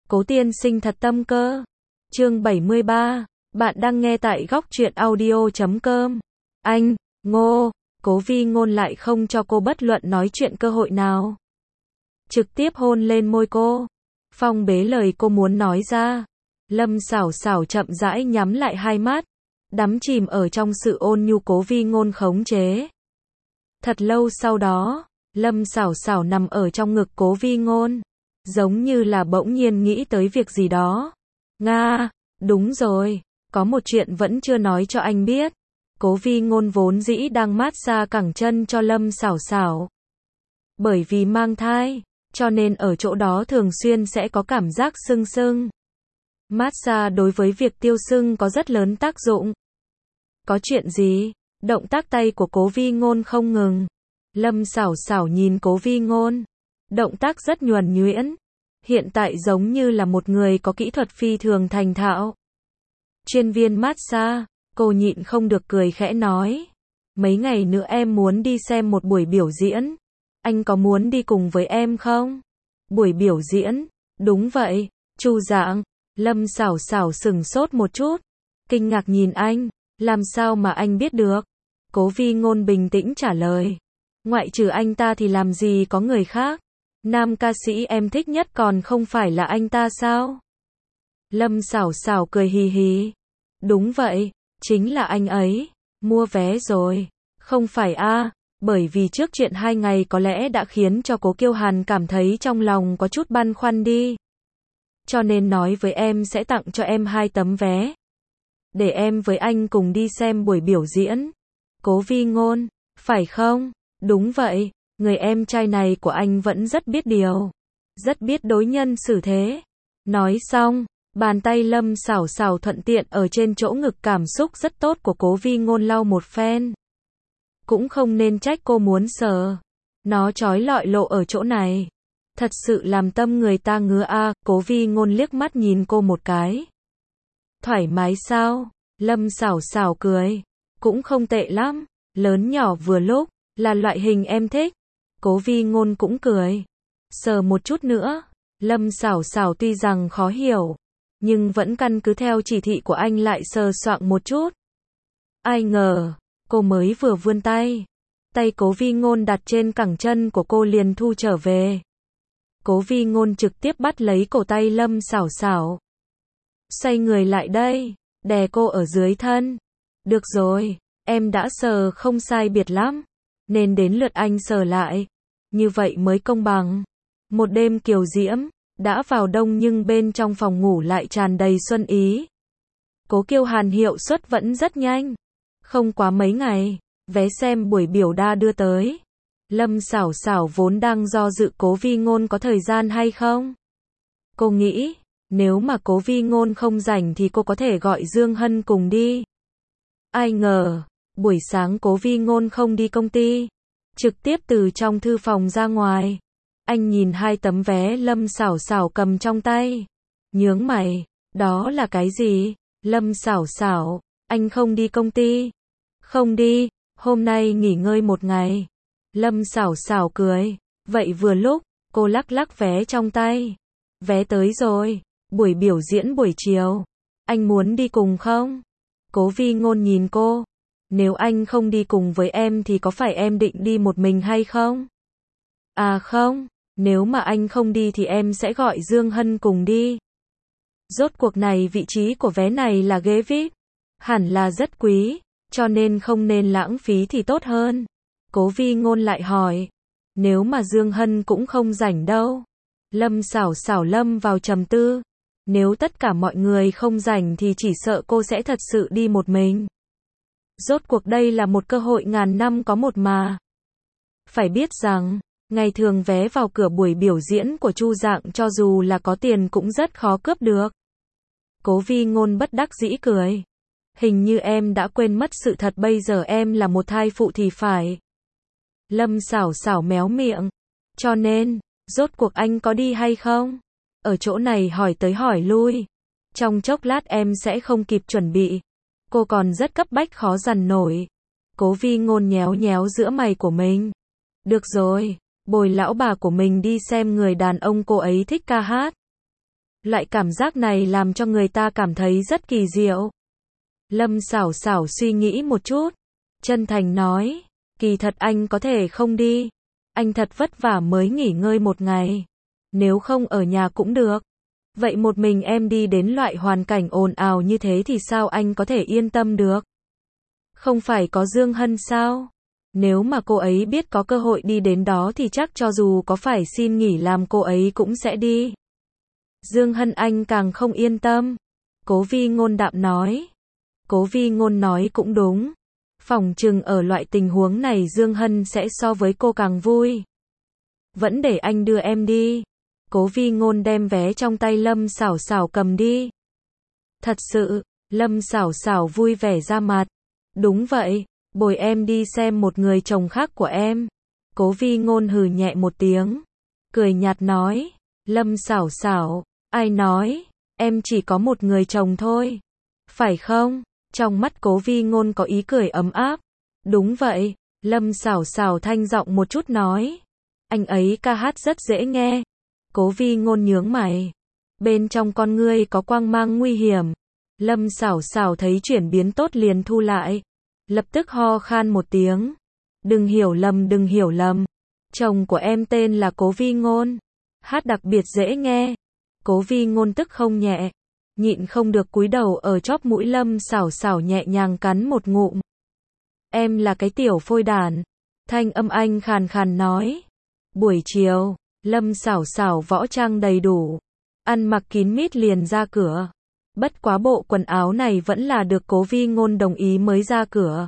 Cố tiên sinh thật tâm cơ. Chương 73. Bạn đang nghe tại góc truyện audio.com. Anh, Ngô, Cố Vi Ngôn lại không cho cô bất luận nói chuyện cơ hội nào. Trực tiếp hôn lên môi cô. Phong bế lời cô muốn nói ra. Lâm Sảo Sảo chậm rãi nhắm lại hai mắt, đắm chìm ở trong sự ôn nhu Cố Vi Ngôn khống chế. Thật lâu sau đó, Lâm Sảo Sảo nằm ở trong ngực Cố Vi Ngôn, giống như là bỗng nhiên nghĩ tới việc gì đó. Nga, đúng rồi, có một chuyện vẫn chưa nói cho anh biết. Cố Vi Ngôn vốn dĩ đang mát xa cẳng chân cho Lâm Sảo Sảo. Bởi vì mang thai, cho nên ở chỗ đó thường xuyên sẽ có cảm giác sưng sưng. Mát xa đối với việc tiêu sưng có rất lớn tác dụng. Có chuyện gì? Động tác tay của Cố Vi Ngôn không ngừng. Lâm Sảo Sảo nhìn Cố Vi Ngôn. Động tác rất nhuần nhuyễn. Hiện tại giống như là một người có kỹ thuật phi thường thành thạo. Chuyên viên mát xa, cô nhịn không được cười khẽ nói. Mấy ngày nữa em muốn đi xem một buổi biểu diễn. Anh có muốn đi cùng với em không? Buổi biểu diễn? Đúng vậy, Chu Dạng. Lâm Sảo Sảo sững sốt một chút. Kinh ngạc nhìn anh. Làm sao mà anh biết được? Cố Vi Ngôn bình tĩnh trả lời. Ngoại trừ anh ta thì làm gì có người khác. Nam ca sĩ em thích nhất còn không phải là anh ta sao? Lâm Sảo Sảo cười hì hì. Đúng vậy, chính là anh ấy. Mua vé rồi. Không phải a, bởi vì trước chuyện 2 ngày có lẽ đã khiến cho Cố Kiêu Hàn cảm thấy trong lòng có chút băn khoăn đi. Cho nên nói với em sẽ tặng cho em 2 tấm vé. Để em với anh cùng đi xem buổi biểu diễn. Cố Vi Ngôn, phải không? Đúng vậy, người em trai này của anh vẫn rất biết điều. Rất biết đối nhân xử thế. Nói xong, bàn tay Lâm Sảo Sảo thuận tiện ở trên chỗ ngực cảm xúc rất tốt của Cố Vi Ngôn lau một phen. Cũng không nên trách cô muốn sờ. Nó chói lọi lộ ở chỗ này. Thật sự làm tâm người ta ngứa a. Cố Vi Ngôn liếc mắt nhìn cô một cái. Thoải mái sao? Lâm Sảo Sảo cười. Cũng không tệ lắm. Lớn nhỏ vừa lúc, là loại hình em thích. Cố Vi Ngôn cũng cười. Sờ một chút nữa. Lâm Sảo Sảo tuy rằng khó hiểu, nhưng vẫn căn cứ theo chỉ thị của anh lại sờ soạng một chút. Ai ngờ, cô mới vừa vươn tay. Tay Cố Vi Ngôn đặt trên cẳng chân của cô liền thu trở về. Cố Vi Ngôn trực tiếp bắt lấy cổ tay Lâm Sảo Sảo. Xoay người lại đây, đè cô ở dưới thân. Được rồi, em đã sờ không sai biệt lắm, nên đến lượt anh sờ lại. Như vậy mới công bằng. Một đêm kiều diễm, đã vào đông nhưng bên trong phòng ngủ lại tràn đầy xuân ý. Cố Kiêu Hàn hiệu suất vẫn rất nhanh. Không quá mấy ngày, vé xem buổi biểu đa đưa tới. Lâm Sảo Sảo vốn đang do dự Cố Vi Ngôn có thời gian hay không. Cô nghĩ, nếu mà Cố Vi Ngôn không rảnh thì cô có thể gọi Dương Hân cùng đi. Ai ngờ, buổi sáng Cố Vi Ngôn không đi công ty, trực tiếp từ trong thư phòng ra ngoài. Anh nhìn 2 tấm vé Lâm Sảo Sảo cầm trong tay. Nhướng mày, đó là cái gì? Lâm Sảo Sảo, anh không đi công ty. Không đi, hôm nay nghỉ ngơi một ngày. Lâm Sảo Sảo cười. Vậy vừa lúc, cô lắc lắc vé trong tay. Vé tới rồi, buổi biểu diễn buổi chiều. Anh muốn đi cùng không? Cố Vi Ngôn nhìn cô. Nếu anh không đi cùng với em thì có phải em định đi một mình hay không? À không, nếu mà anh không đi thì em sẽ gọi Dương Hân cùng đi. Rốt cuộc này vị trí của vé này là ghế VIP. Hẳn là rất quý, cho nên không nên lãng phí thì tốt hơn. Cố Vi Ngôn lại hỏi. Nếu mà Dương Hân cũng không rảnh đâu. Lâm Sảo Sảo lâm vào trầm tư. Nếu tất cả mọi người không rảnh thì chỉ sợ cô sẽ thật sự đi một mình. Rốt cuộc đây là một cơ hội ngàn năm có một mà. Phải biết rằng, ngày thường vé vào cửa buổi biểu diễn của Chu Dạng cho dù là có tiền cũng rất khó cướp được. Cố Vi Ngôn bất đắc dĩ cười. Hình như em đã quên mất sự thật bây giờ em là một thai phụ thì phải. Lâm Sảo Sảo méo miệng. Cho nên, rốt cuộc anh có đi hay không? Ở chỗ này hỏi tới hỏi lui. Trong chốc lát em sẽ không kịp chuẩn bị. Cô còn rất cấp bách khó dằn nổi. Cố Vi Ngôn nhéo nhéo giữa mày của mình. Được rồi, bồi lão bà của mình đi xem người đàn ông cô ấy thích ca hát. Loại cảm giác này làm cho người ta cảm thấy rất kỳ diệu. Lâm Sảo Sảo suy nghĩ một chút, chân thành nói, kỳ thật anh có thể không đi. Anh thật vất vả mới nghỉ ngơi một ngày. Nếu không ở nhà cũng được. Vậy một mình em đi đến loại hoàn cảnh ồn ào như thế thì sao anh có thể yên tâm được? Không phải có Dương Hân sao? Nếu mà cô ấy biết có cơ hội đi đến đó thì chắc cho dù có phải xin nghỉ làm cô ấy cũng sẽ đi. Dương Hân anh càng không yên tâm. Cố Vi Ngôn đạm nói. Cố Vi Ngôn nói cũng đúng. Phỏng chừng ở loại tình huống này Dương Hân sẽ so với cô càng vui. Vẫn để anh đưa em đi. Cố Vi Ngôn đem vé trong tay Lâm Sảo Sảo cầm đi. Thật sự, Lâm Sảo Sảo vui vẻ ra mặt. Đúng vậy, bồi em đi xem một người chồng khác của em. Cố Vi Ngôn hừ nhẹ một tiếng. Cười nhạt nói, Lâm Sảo Sảo, ai nói, em chỉ có một người chồng thôi. Phải không? Trong mắt Cố Vi Ngôn có ý cười ấm áp. Đúng vậy, Lâm Sảo Sảo thanh giọng một chút nói. Anh ấy ca hát rất dễ nghe. Cố Vi Ngôn nhướng mày. Bên trong con ngươi có quang mang nguy hiểm. Lâm Sảo Sảo thấy chuyển biến tốt liền thu lại. Lập tức ho khan một tiếng. Đừng hiểu lầm, đừng hiểu lầm. Chồng của em tên là Cố Vi Ngôn. Hát đặc biệt dễ nghe. Cố Vi Ngôn tức không nhẹ. Nhịn không được cúi đầu ở chóp mũi Lâm Sảo Sảo nhẹ nhàng cắn một ngụm. Em là cái tiểu phôi đản. Thanh âm anh khàn khàn nói. Buổi chiều, Lâm Sảo Sảo võ trang đầy đủ. Ăn mặc kín mít liền ra cửa. Bất quá bộ quần áo này vẫn là được Cố Vi Ngôn đồng ý mới ra cửa.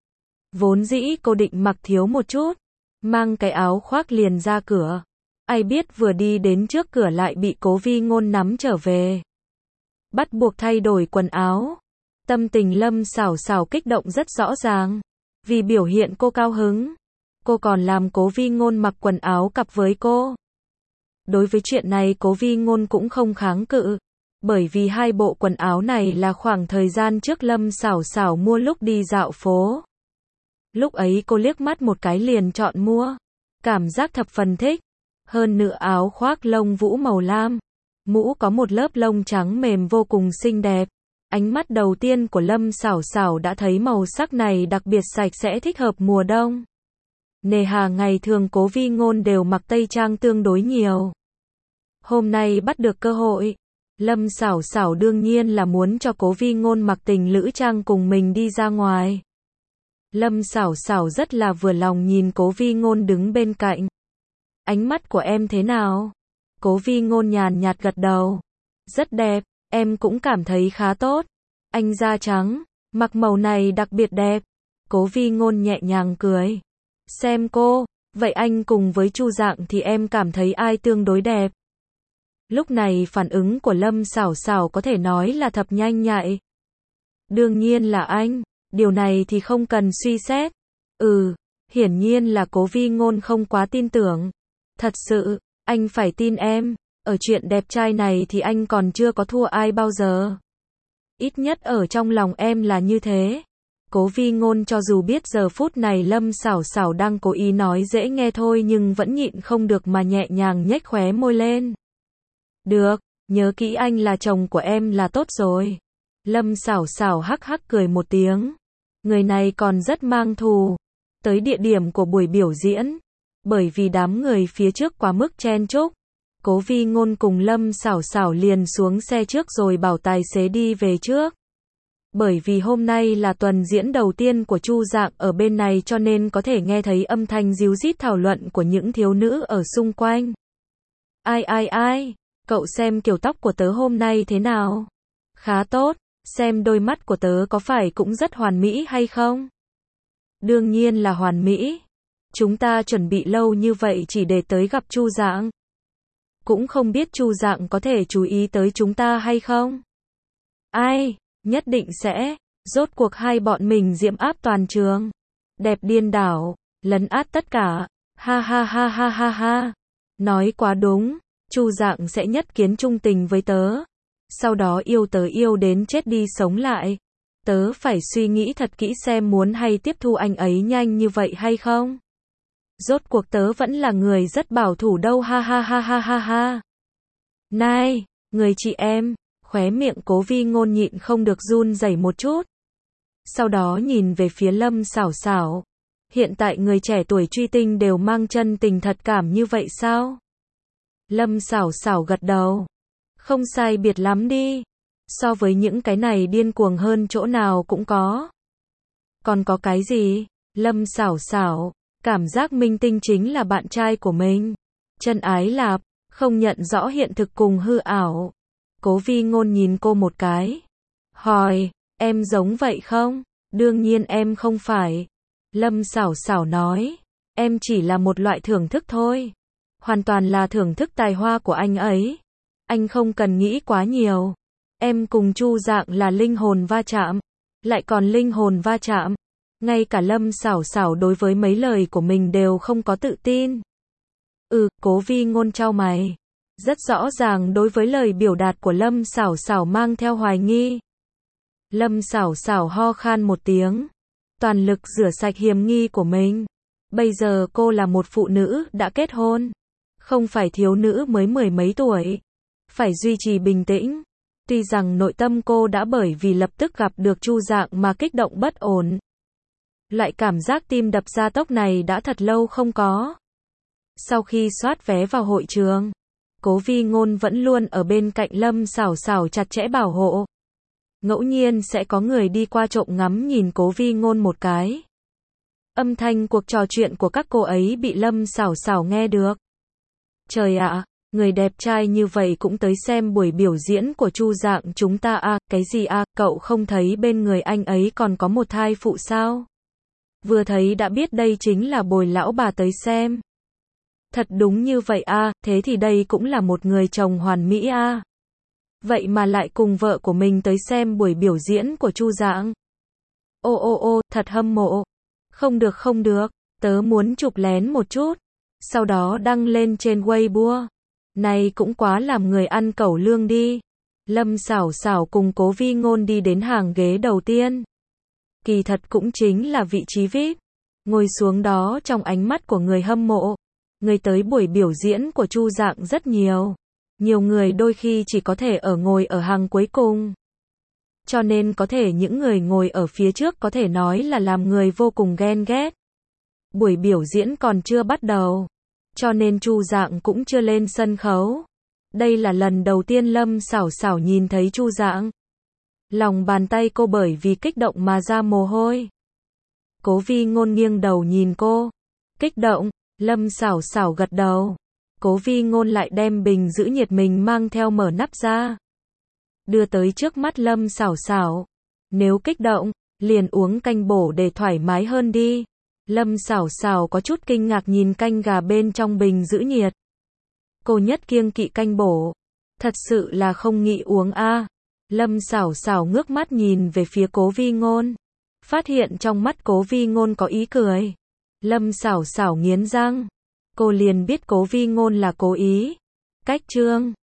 Vốn dĩ cô định mặc thiếu một chút. Mang cái áo khoác liền ra cửa. Ai biết vừa đi đến trước cửa lại bị Cố Vi Ngôn nắm trở về. Bắt buộc thay đổi quần áo. Tâm tình Lâm Sảo Sảo kích động rất rõ ràng. Vì biểu hiện cô cao hứng. Cô còn làm Cố Vi Ngôn mặc quần áo cặp với cô. Đối với chuyện này Cố Vi Ngôn cũng không kháng cự. Bởi vì hai bộ quần áo này là khoảng thời gian trước Lâm Sảo Sảo mua lúc đi dạo phố. Lúc ấy cô liếc mắt một cái liền chọn mua. Cảm giác thập phần thích. Hơn nữa áo khoác lông vũ màu lam. Mũ có một lớp lông trắng mềm vô cùng xinh đẹp. Ánh mắt đầu tiên của Lâm Sảo Sảo đã thấy màu sắc này đặc biệt sạch sẽ thích hợp mùa đông. Nề hà ngày thường Cố Vi Ngôn đều mặc tây trang tương đối nhiều. Hôm nay bắt được cơ hội. Lâm Sảo Sảo đương nhiên là muốn cho Cố Vi Ngôn mặc tình lữ trang cùng mình đi ra ngoài. Lâm Sảo Sảo rất là vừa lòng nhìn Cố Vi Ngôn đứng bên cạnh. Ánh mắt của em thế nào? Cố Vi Ngôn nhàn nhạt gật đầu. Rất đẹp, em cũng cảm thấy khá tốt. Anh da trắng, mặc màu này đặc biệt đẹp. Cố Vi Ngôn nhẹ nhàng cười. Xem cô, vậy anh cùng với Chu Dạng thì em cảm thấy ai tương đối đẹp? Lúc này phản ứng của Lâm Sảo Sảo có thể nói là thập nhanh nhạy. Đương nhiên là anh, điều này thì không cần suy xét. Hiển nhiên là Cố Vi Ngôn không quá tin tưởng. Thật sự, anh phải tin em, ở chuyện đẹp trai này thì anh còn chưa có thua ai bao giờ. Ít nhất ở trong lòng em là như thế. Cố Vi Ngôn cho dù biết giờ phút này Lâm Sảo Sảo đang cố ý nói dễ nghe thôi nhưng vẫn nhịn không được mà nhẹ nhàng nhếch khóe môi lên. Được, nhớ kỹ anh là chồng của em là tốt rồi. Lâm Sảo Sảo hắc hắc cười một tiếng. Người này còn rất mang thù. Tới địa điểm của buổi biểu diễn. Bởi vì đám người phía trước quá mức chen chúc. Cố Vi Ngôn cùng Lâm Sảo Sảo liền xuống xe trước rồi bảo tài xế đi về trước. Bởi vì hôm nay là tuần diễn đầu tiên của Chu Dạng ở bên này cho nên có thể nghe thấy âm thanh ríu rít thảo luận của những thiếu nữ ở xung quanh. Ai, cậu xem kiểu tóc của tớ hôm nay thế nào? Khá tốt, xem đôi mắt của tớ có phải cũng rất hoàn mỹ hay không? Đương nhiên là hoàn mỹ. Chúng ta chuẩn bị lâu như vậy chỉ để tới gặp Chu Dạng. Cũng không biết Chu Dạng có thể chú ý tới chúng ta hay không? Ai, nhất định sẽ. Rốt cuộc hai bọn mình diễm áp toàn trường. Đẹp điên đảo, lấn át tất cả. Ha ha ha ha ha ha. Nói quá đúng, Chu Dạng sẽ nhất kiến trung tình với tớ. Sau đó yêu tớ yêu đến chết đi sống lại. Tớ phải suy nghĩ thật kỹ xem muốn hay tiếp thu anh ấy nhanh như vậy hay không. Rốt cuộc tớ vẫn là người rất bảo thủ đâu ha ha ha ha ha ha. Này, Người chị em, khóe miệng Cố Vi Ngôn nhịn không được run rẩy một chút. Sau đó nhìn về phía Lâm Sảo Sảo. Hiện tại người trẻ tuổi truy tinh đều mang chân tình thật cảm như vậy sao? Lâm Sảo Sảo gật đầu. Không sai biệt lắm đi. So với những cái này điên cuồng hơn chỗ nào cũng có. Còn có cái gì? Lâm Sảo Sảo, cảm giác minh tinh chính là bạn trai của mình. Chân ái lạp, không nhận rõ hiện thực cùng hư ảo. Cố Vi Ngôn nhìn cô một cái. Hỏi, em giống vậy không? Đương nhiên em không phải. Lâm Sảo Sảo nói, em chỉ là một loại thưởng thức thôi. Hoàn toàn là thưởng thức tài hoa của anh ấy. Anh không cần nghĩ quá nhiều. Em cùng Chu Dạng là linh hồn va chạm. Lại còn linh hồn va chạm. Ngay cả Lâm Sảo Sảo đối với mấy lời của mình đều không có tự tin. Cố Vi Ngôn chau mày. Rất rõ ràng đối với lời biểu đạt của Lâm Sảo Sảo mang theo hoài nghi. Lâm Sảo Sảo ho khan một tiếng. Toàn lực rửa sạch hiềm nghi của mình. Bây giờ cô là một phụ nữ đã kết hôn. Không phải thiếu nữ mới mười mấy tuổi. Phải duy trì bình tĩnh. Tuy rằng nội tâm cô đã bởi vì lập tức gặp được Chu Dạng mà kích động bất ổn. Loại cảm giác tim đập gia tốc này đã thật lâu không có. Sau khi soát vé vào hội trường, Cố Vi Ngôn vẫn luôn ở bên cạnh Lâm Sảo Sảo chặt chẽ bảo hộ. Ngẫu nhiên sẽ có người đi qua trộm ngắm nhìn Cố Vi Ngôn một cái. Âm thanh cuộc trò chuyện của các cô ấy bị Lâm Sảo Sảo nghe được. Trời ạ, người đẹp trai như vậy cũng tới xem buổi biểu diễn của Chu Dạng chúng ta à, cái gì à, cậu không thấy bên người anh ấy còn có một thai phụ sao? Vừa thấy đã biết đây chính là Bồi lão bà tới xem. Thật đúng như vậy à, thế thì đây cũng là một người chồng hoàn mỹ à. Vậy mà lại cùng vợ của mình tới xem buổi biểu diễn của Chu Dạng. Ô, thật hâm mộ. Không được, tớ muốn chụp lén một chút. Sau đó đăng lên trên Weibo. Này cũng quá làm người ăn cẩu lương đi. Lâm Sảo Sảo cùng Cố Vi Ngôn đi đến hàng ghế đầu tiên. Kỳ thật cũng chính là vị trí VIP. Ngồi xuống đó trong ánh mắt của người hâm mộ. Người tới buổi biểu diễn của Chu Dạng rất nhiều. Nhiều người đôi khi chỉ có thể ngồi ở hàng cuối cùng. Cho nên có thể những người ngồi ở phía trước có thể nói là làm người vô cùng ghen ghét. Buổi biểu diễn còn chưa bắt đầu. Cho nên Chu Dạng cũng chưa lên sân khấu. Đây là lần đầu tiên Lâm Sảo Sảo nhìn thấy Chu Dạng. Lòng bàn tay cô bởi vì kích động mà ra mồ hôi. Cố Vi Ngôn nghiêng đầu nhìn cô. Kích động, Lâm Sảo Sảo gật đầu. Cố Vi Ngôn lại đem bình giữ nhiệt mình mang theo mở nắp ra. Đưa tới trước mắt Lâm Sảo Sảo. Nếu kích động, liền uống canh bổ để thoải mái hơn đi. Lâm Sảo Sảo có chút kinh ngạc nhìn canh gà bên trong bình giữ nhiệt. Cô nhất kiêng kỵ canh bổ. Thật sự là không nghĩ uống a. Lâm Sảo Sảo ngước mắt nhìn về phía Cố Vi Ngôn. Phát hiện trong mắt Cố Vi Ngôn có ý cười. Lâm Sảo Sảo nghiến răng. Cô liền biết Cố Vi Ngôn là cố ý. Cách chương